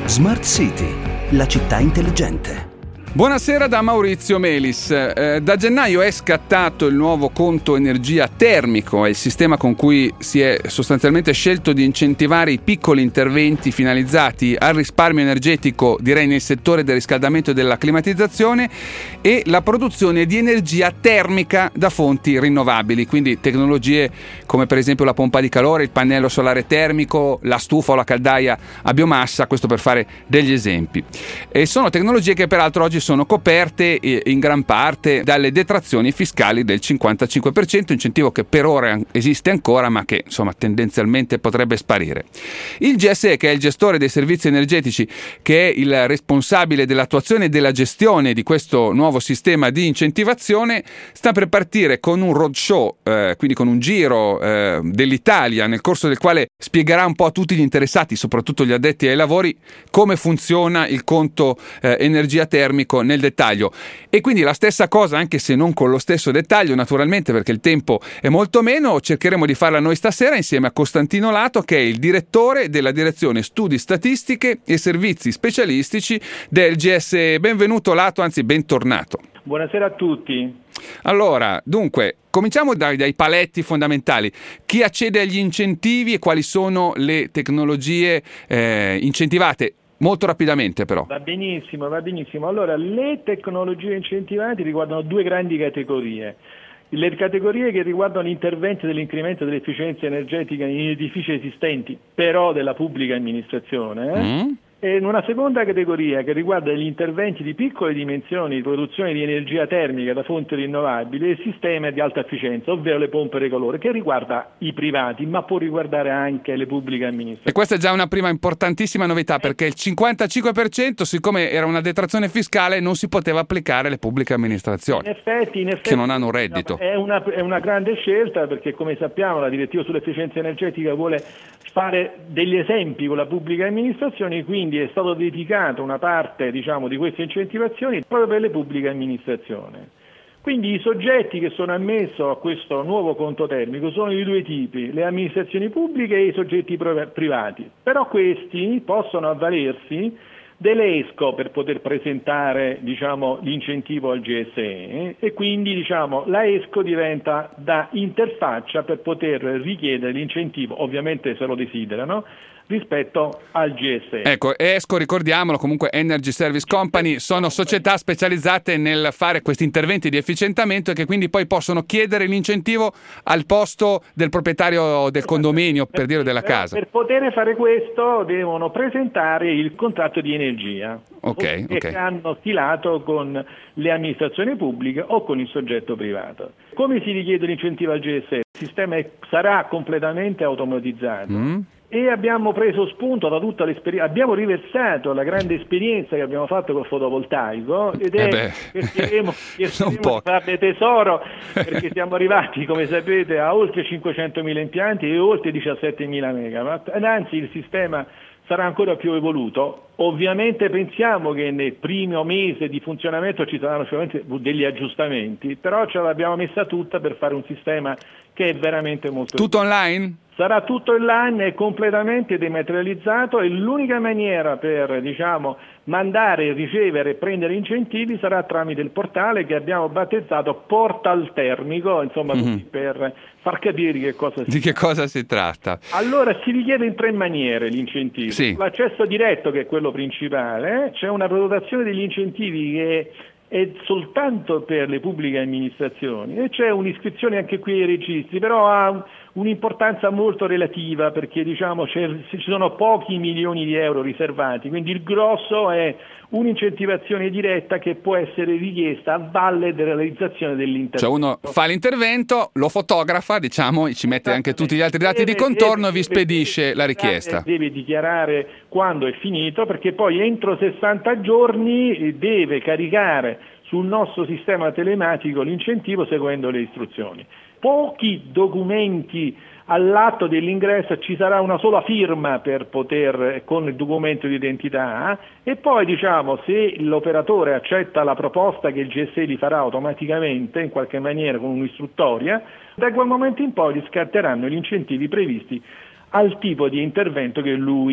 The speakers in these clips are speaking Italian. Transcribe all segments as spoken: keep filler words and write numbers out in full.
Smart City, la città intelligente. Buonasera da Maurizio Melis. Eh, da gennaio è scattato il nuovo conto energia termico, è il sistema con cui si è sostanzialmente scelto di incentivare i piccoli interventi finalizzati al risparmio energetico, direi nel settore del riscaldamento e della climatizzazione, e la produzione di energia termica da fonti rinnovabili, quindi tecnologie come per esempio la pompa di calore, il pannello solare termico, la stufa o la caldaia a biomassa, questo per fare degli esempi. E sono tecnologie che peraltro oggi sono coperte in gran parte dalle detrazioni fiscali del cinquantacinque per cento, incentivo che per ora esiste ancora ma che insomma tendenzialmente potrebbe sparire. Il G S E, che è il gestore dei servizi energetici, che è il responsabile dell'attuazione e della gestione di questo nuovo sistema di incentivazione, sta per partire con un roadshow, eh, quindi con un giro eh, dell'Italia, nel corso del quale spiegherà un po' a tutti gli interessati, soprattutto gli addetti ai lavori, come funziona il conto eh, energia termico nel dettaglio. E quindi la stessa cosa, anche se non con lo stesso dettaglio naturalmente, perché il tempo è molto meno, cercheremo di farla noi stasera insieme a Costantino Lato, che è il direttore della direzione studi statistiche e servizi specialistici del G S E. Benvenuto Lato, anzi bentornato. Buonasera a tutti. Allora, dunque, cominciamo dai, dai paletti fondamentali. Chi accede agli incentivi e quali sono le tecnologie eh, incentivate? Molto rapidamente però. Va benissimo, va benissimo. Allora, le tecnologie incentivate riguardano due grandi categorie. Le categorie che riguardano l'intervento dell'incremento dell'efficienza energetica in edifici esistenti, però della pubblica amministrazione, eh? mm. E in una seconda categoria che riguarda gli interventi di piccole dimensioni di produzione di energia termica da fonti rinnovabili e sistemi di alta efficienza, ovvero le pompe di calore, che riguarda i privati ma può riguardare anche le pubbliche amministrazioni. E questa è già una prima importantissima novità, perché il cinquantacinque per cento, siccome era una detrazione fiscale, non si poteva applicare alle pubbliche amministrazioni, in effetti, in effetti, che non hanno un reddito. È una, è una grande scelta, perché come sappiamo la direttiva sull'efficienza energetica vuole fare degli esempi con la pubblica amministrazione, quindi è stata dedicata una parte, diciamo, di queste incentivazioni proprio per le pubbliche amministrazioni. Quindi i soggetti che sono ammessi a questo nuovo conto termico sono di due tipi, le amministrazioni pubbliche e i soggetti privati, però questi possono avvalersi dell'ESCO per poter presentare, diciamo, l'incentivo al G S E, e quindi, diciamo, la ESCO diventa da interfaccia per poter richiedere l'incentivo, ovviamente se lo desiderano, rispetto al G S E. Ecco, ESCO, ricordiamolo, comunque Energy Service Company, sono società specializzate nel fare questi interventi di efficientamento e che quindi poi possono chiedere l'incentivo al posto del proprietario del condominio, per dire della casa. Per poter fare questo devono presentare il contratto di energia, okay, che okay. hanno stilato con le amministrazioni pubbliche o con il soggetto privato. Come si richiede l'incentivo al G S E? Il sistema è, sarà completamente automatizzato. Mm. E abbiamo preso spunto da tutta l'esperienza, abbiamo riversato la grande esperienza che abbiamo fatto col fotovoltaico ed è eh che cercheremo di farne tesoro, perché siamo arrivati, come sapete, a oltre cinquecentomila impianti e oltre diciassettemila megawatt, ed anzi il sistema sarà ancora più evoluto. Ovviamente pensiamo che nel primo mese di funzionamento ci saranno sicuramente degli aggiustamenti, però ce l'abbiamo messa tutta per fare un sistema che è veramente molto... Tutto online? Sarà tutto online, è completamente dematerializzato e l'unica maniera per, diciamo, mandare, ricevere e prendere incentivi sarà tramite il portale che abbiamo battezzato Portal Termico, insomma, mm-hmm. per far capire di che cosa si di che cosa si tratta. Allora si richiede in tre maniere l'incentivo. Sì. L'accesso diretto, che è quello principale, c'è una prenotazione degli incentivi che è soltanto per le pubbliche amministrazioni e c'è un'iscrizione anche qui ai registri, però ha un'importanza molto relativa, perché, diciamo, c'è, ci sono pochi milioni di euro riservati, quindi il grosso è un'incentivazione diretta che può essere richiesta a valle della realizzazione dell'intervento. Cioè uno fa l'intervento, lo fotografa, diciamo, ci mette anche tutti gli altri dati deve, di contorno e vi spedisce deve, la richiesta. Deve dichiarare quando è finito, perché poi entro sessanta giorni deve caricare sul nostro sistema telematico l'incentivo seguendo le istruzioni. Pochi documenti all'atto dell'ingresso, ci sarà una sola firma per poter, con il documento di identità, e poi, diciamo, se l'operatore accetta la proposta che il G S E gli farà automaticamente in qualche maniera con un'istruttoria, da quel momento in poi gli scatteranno gli incentivi previsti al tipo di intervento che lui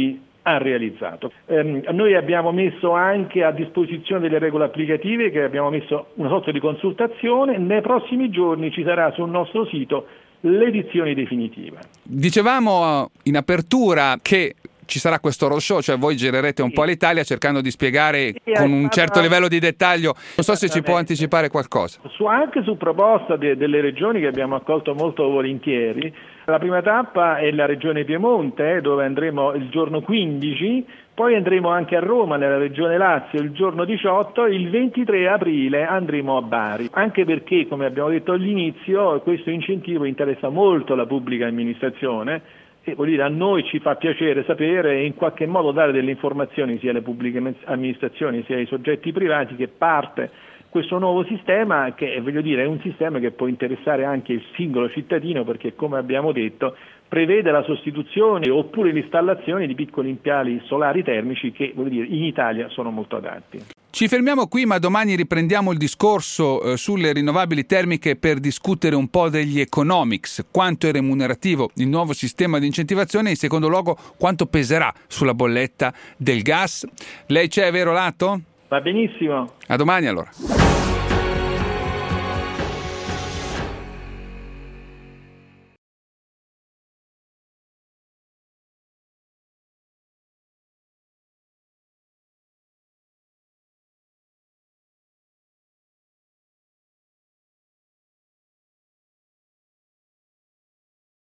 ha realizzato. Eh, noi abbiamo messo anche a disposizione delle regole applicative, che abbiamo messo una sorta di consultazione. Nei prossimi giorni ci sarà sul nostro sito l'edizione definitiva. Dicevamo in apertura che ci sarà questo roadshow, cioè voi girerete un sì. po' l'Italia cercando di spiegare sì, con un certo livello di dettaglio. Non so se ci può anticipare qualcosa. Su, anche su proposta de, delle regioni che abbiamo accolto molto volentieri. La prima tappa è la regione Piemonte, dove andremo il giorno quindici, poi andremo anche a Roma, nella regione Lazio, il giorno diciotto, il ventitré aprile andremo a Bari, anche perché, come abbiamo detto all'inizio, questo incentivo interessa molto la pubblica amministrazione. E vuol dire, a noi ci fa piacere sapere e in qualche modo dare delle informazioni sia alle pubbliche amministrazioni sia ai soggetti privati che parte questo nuovo sistema, che voglio dire è un sistema che può interessare anche il singolo cittadino, perché come abbiamo detto prevede la sostituzione oppure l'installazione di piccoli impianti solari termici che voglio dire in Italia sono molto adatti. Ci fermiamo qui, ma domani riprendiamo il discorso eh, sulle rinnovabili termiche per discutere un po' degli economics, quanto è remunerativo il nuovo sistema di incentivazione e in secondo luogo quanto peserà sulla bolletta del gas. Lei c'è, vero Lato? Va benissimo. A domani allora.